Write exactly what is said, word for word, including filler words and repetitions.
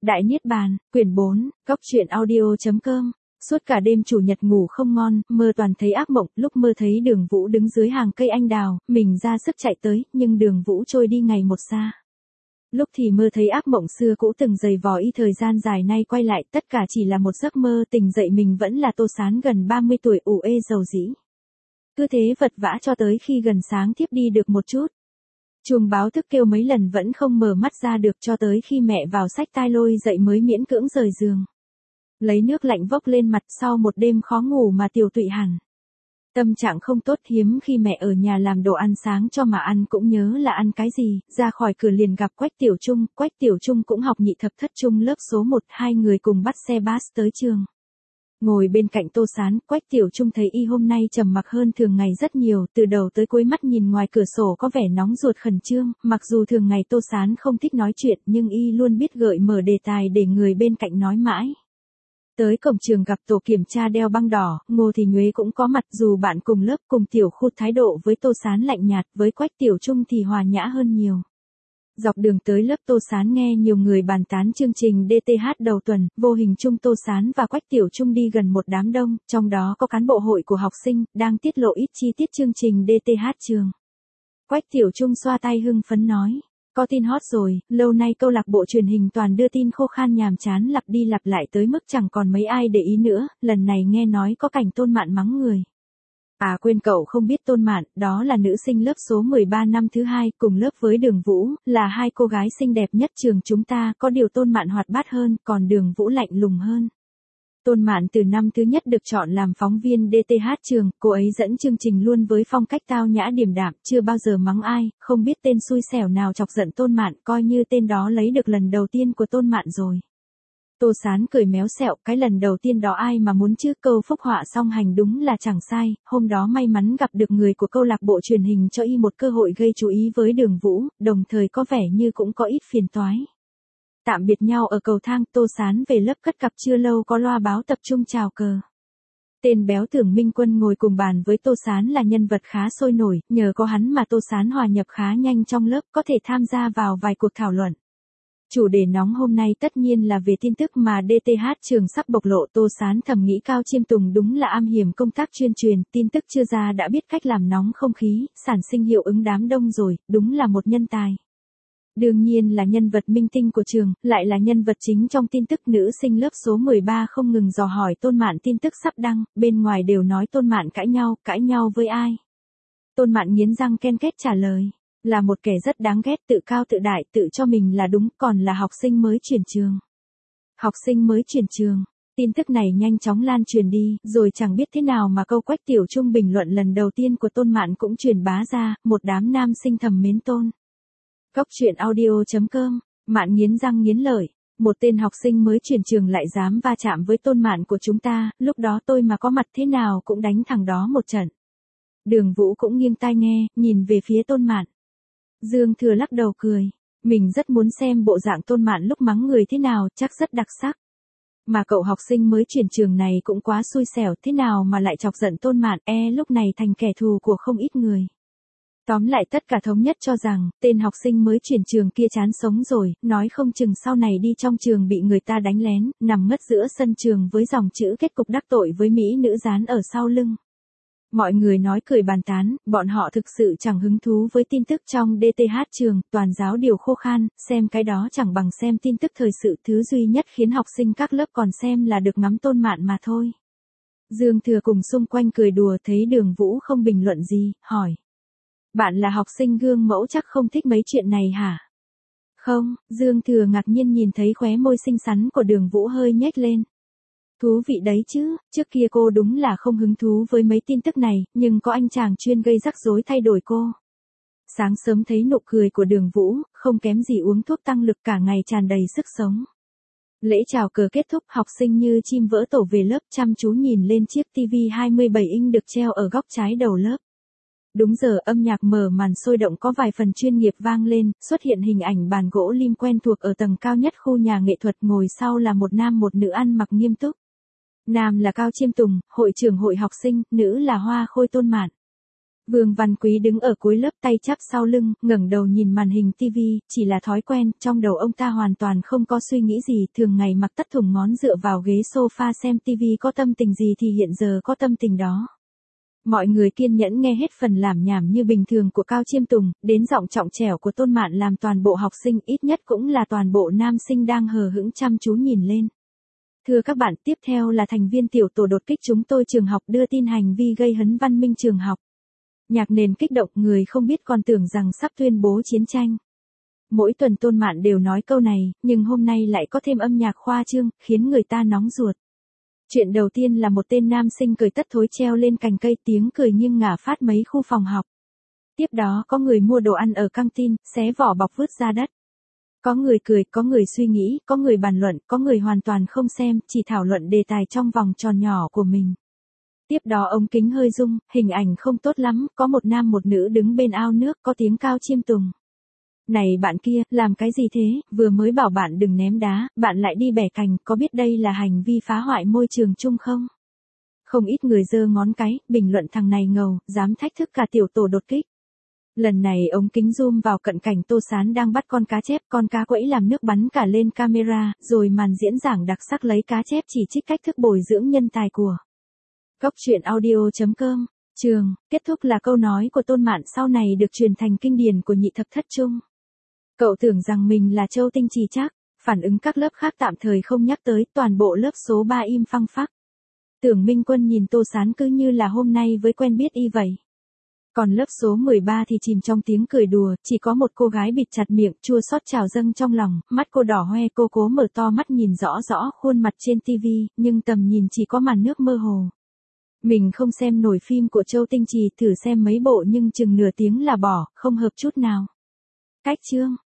Đại Niết Bàn, quyển bốn, góc truyện audio chấm com. Suốt cả đêm chủ nhật ngủ không ngon, mơ toàn thấy ác mộng, lúc mơ thấy Đường Vũ đứng dưới hàng cây anh đào, mình ra sức chạy tới, nhưng Đường Vũ trôi đi ngày một xa. Lúc thì mơ thấy ác mộng xưa cũ từng dày vò y thời gian dài nay quay lại, tất cả chỉ là một giấc mơ, tỉnh dậy mình vẫn là Tô Sán gần ba mươi tuổi ủ ê rầu rĩ. Cứ thế vật vã cho tới khi gần sáng thiếp đi được một chút. Chuông báo thức kêu mấy lần vẫn không mở mắt ra được cho tới khi mẹ vào xách tai lôi dậy mới miễn cưỡng rời giường. Lấy nước lạnh vốc lên mặt sau một đêm khó ngủ mà tiểu tụy hẳn. Tâm trạng không tốt, hiếm khi mẹ ở nhà làm đồ ăn sáng cho mà ăn cũng nhớ là ăn cái gì, ra khỏi cửa liền gặp Quách Tiểu Trung, Quách Tiểu Trung cũng học nhị thập thất trung lớp số một, hai người cùng bắt xe bus tới trường. Ngồi bên cạnh Tô Sán, Quách Tiểu Trung thấy y hôm nay trầm mặc hơn thường ngày rất nhiều, từ đầu tới cuối mắt nhìn ngoài cửa sổ có vẻ nóng ruột khẩn trương, mặc dù thường ngày Tô Sán không thích nói chuyện nhưng y luôn biết gợi mở đề tài để người bên cạnh nói mãi. Tới cổng trường gặp tổ kiểm tra đeo băng đỏ, Ngô Thì Nhuế cũng có mặt, dù bạn cùng lớp cùng tiểu khu thái độ với Tô Sán lạnh nhạt, với Quách Tiểu Trung thì hòa nhã hơn nhiều. Dọc đường tới lớp Tô Sán nghe nhiều người bàn tán chương trình đê tê hát đầu tuần, vô hình chung Tô Sán và Quách Tiểu Trung đi gần một đám đông, trong đó có cán bộ hội của học sinh, đang tiết lộ ít chi tiết chương trình đê tê hát trường. Quách Tiểu Trung xoa tay hưng phấn nói, có tin hot rồi, lâu nay câu lạc bộ truyền hình toàn đưa tin khô khan nhàm chán lặp đi lặp lại tới mức chẳng còn mấy ai để ý nữa, lần này nghe nói có cảnh Tôn Mạn mắng người. À quên, cậu không biết Tôn Mạn, đó là nữ sinh lớp số mười ba năm thứ hai, cùng lớp với Đường Vũ, là hai cô gái xinh đẹp nhất trường chúng ta, có điều Tôn Mạn hoạt bát hơn, còn Đường Vũ lạnh lùng hơn. Tôn Mạn từ năm thứ nhất được chọn làm phóng viên đê tê hát trường, cô ấy dẫn chương trình luôn với phong cách tao nhã điềm đạm, chưa bao giờ mắng ai, không biết tên xui xẻo nào chọc giận Tôn Mạn, coi như tên đó lấy được lần đầu tiên của Tôn Mạn rồi. Tô Sán cười méo xẹo, cái lần đầu tiên đó ai mà muốn chứ, câu phúc họa song hành đúng là chẳng sai, hôm đó may mắn gặp được người của câu lạc bộ truyền hình cho y một cơ hội gây chú ý với Đường Vũ, đồng thời có vẻ như cũng có ít phiền toái. Tạm biệt nhau ở cầu thang, Tô Sán về lớp cất cặp chưa lâu có loa báo tập trung chào cờ. Tên béo Tưởng Minh Quân ngồi cùng bàn với Tô Sán là nhân vật khá sôi nổi, nhờ có hắn mà Tô Sán hòa nhập khá nhanh trong lớp, có thể tham gia vào vài cuộc thảo luận. Chủ đề nóng hôm nay tất nhiên là về tin tức mà đê tê hát trường sắp bộc lộ. Tô Sán thầm nghĩ Cao Chiêm Tùng đúng là am hiểm công tác chuyên truyền, tin tức chưa ra đã biết cách làm nóng không khí, sản sinh hiệu ứng đám đông rồi, đúng là một nhân tài. Đương nhiên là nhân vật minh tinh của trường, lại là nhân vật chính trong tin tức. Nữ sinh lớp số mười ba không ngừng dò hỏi Tôn Mạn tin tức sắp đăng, bên ngoài đều nói Tôn Mạn cãi nhau, cãi nhau với ai. Tôn Mạn nghiến răng ken két trả lời, là một kẻ rất đáng ghét, tự cao tự đại, tự cho mình là đúng, còn là học sinh mới chuyển trường. Học sinh mới chuyển trường. Tin tức này nhanh chóng lan truyền đi, rồi chẳng biết thế nào mà câu Quách Tiểu Trung bình luận lần đầu tiên của Tôn Mạn cũng truyền bá ra, một đám nam sinh thầm mến Tôn. Góc truyện audio chấm com. Mạn nghiến răng nghiến lợi, một tên học sinh mới chuyển trường lại dám va chạm với Tôn Mạn của chúng ta, lúc đó tôi mà có mặt thế nào cũng đánh thằng đó một trận. Đường Vũ cũng nghiêng tai nghe, nhìn về phía Tôn Mạn. Dương Thừa lắc đầu cười, mình rất muốn xem bộ dạng Tôn Mạn lúc mắng người thế nào, chắc rất đặc sắc. Mà cậu học sinh mới chuyển trường này cũng quá xui xẻo, thế nào mà lại chọc giận Tôn Mạn, e lúc này thành kẻ thù của không ít người. Tóm lại tất cả thống nhất cho rằng, tên học sinh mới chuyển trường kia chán sống rồi, nói không chừng sau này đi trong trường bị người ta đánh lén, nằm ngất giữa sân trường với dòng chữ kết cục đắc tội với mỹ nữ dán ở sau lưng. Mọi người nói cười bàn tán, bọn họ thực sự chẳng hứng thú với tin tức trong đê tê hát trường, toàn giáo điều khô khan, xem cái đó chẳng bằng xem tin tức thời sự, thứ duy nhất khiến học sinh các lớp còn xem là được ngắm Tôn Mạn mà thôi. Dương Thừa cùng xung quanh cười đùa, thấy Đường Vũ không bình luận gì, hỏi. Bạn là học sinh gương mẫu chắc không thích mấy chuyện này hả? Không, Dương Thừa ngạc nhiên nhìn thấy khóe môi xinh xắn của Đường Vũ hơi nhếch lên. Thú vị đấy chứ, trước kia cô đúng là không hứng thú với mấy tin tức này, nhưng có anh chàng chuyên gây rắc rối thay đổi cô. Sáng sớm thấy nụ cười của Đường Vũ, không kém gì uống thuốc tăng lực, cả ngày tràn đầy sức sống. Lễ chào cờ kết thúc, học sinh như chim vỡ tổ về lớp, chăm chú nhìn lên chiếc tivi hai mươi bảy inch được treo ở góc trái đầu lớp. Đúng giờ âm nhạc mở màn sôi động có vài phần chuyên nghiệp vang lên, xuất hiện hình ảnh bàn gỗ lim quen thuộc ở tầng cao nhất khu nhà nghệ thuật, ngồi sau là một nam một nữ ăn mặc nghiêm túc. Nam là Cao Chiêm Tùng, hội trưởng hội học sinh, nữ là Hoa Khôi Tôn Mạn. Vương Văn Quý đứng ở cuối lớp tay chắp sau lưng, ngẩng đầu nhìn màn hình tivi, chỉ là thói quen, trong đầu ông ta hoàn toàn không có suy nghĩ gì, thường ngày mặc tất thùng món dựa vào ghế sofa xem tivi có tâm tình gì thì hiện giờ có tâm tình đó. Mọi người kiên nhẫn nghe hết phần lảm nhảm như bình thường của Cao Chiêm Tùng, đến giọng trọng trẻo của Tôn Mạn làm toàn bộ học sinh, ít nhất cũng là toàn bộ nam sinh đang hờ hững chăm chú nhìn lên. Thưa các bạn, tiếp theo là thành viên tiểu tổ đột kích chúng tôi trường học đưa tin hành vi gây hấn văn minh trường học. Nhạc nền kích động, người không biết còn tưởng rằng sắp tuyên bố chiến tranh. Mỗi tuần Tôn Mạn đều nói câu này, nhưng hôm nay lại có thêm âm nhạc khoa trương, khiến người ta nóng ruột. Chuyện đầu tiên là một tên nam sinh cười tất thối treo lên cành cây, tiếng cười nghiêng ngả phát mấy khu phòng học. Tiếp đó có người mua đồ ăn ở căng tin, xé vỏ bọc vứt ra đất. Có người cười, có người suy nghĩ, có người bàn luận, có người hoàn toàn không xem, chỉ thảo luận đề tài trong vòng tròn nhỏ của mình. Tiếp đó ống kính hơi rung, hình ảnh không tốt lắm, có một nam một nữ đứng bên ao nước, có tiếng Cao Chiêm Tùng. Này bạn kia, làm cái gì thế, vừa mới bảo bạn đừng ném đá, bạn lại đi bẻ cành, có biết đây là hành vi phá hoại môi trường chung không? Không ít người giơ ngón cái, bình luận thằng này ngầu, dám thách thức cả tiểu tổ đột kích. Lần này ống kính zoom vào cận cảnh Tô Sán đang bắt con cá chép, con cá quẫy làm nước bắn cả lên camera, rồi màn diễn giảng đặc sắc lấy cá chép chỉ trích cách thức bồi dưỡng nhân tài của Cốc truyện audio chấm com. Trường, kết thúc là câu nói của Tôn Mạn sau này được truyền thành kinh điển của nhị thập thất trung. Cậu tưởng rằng mình là Châu Tinh Trì chắc, phản ứng các lớp khác tạm thời không nhắc tới, toàn bộ lớp số ba im phăng phắc. Tưởng Minh Quân nhìn Tô Sán cứ như là hôm nay với quen biết y vậy. Còn lớp số mười ba thì chìm trong tiếng cười đùa, chỉ có một cô gái bịt chặt miệng, chua xót trào dâng trong lòng, mắt cô đỏ hoe, cô cố mở to mắt nhìn rõ rõ khuôn mặt trên tivi, nhưng tầm nhìn chỉ có màn nước mơ hồ. Mình không xem nổi phim của Châu Tinh Trì, thử xem mấy bộ nhưng chừng nửa tiếng là bỏ, không hợp chút nào. Cách chương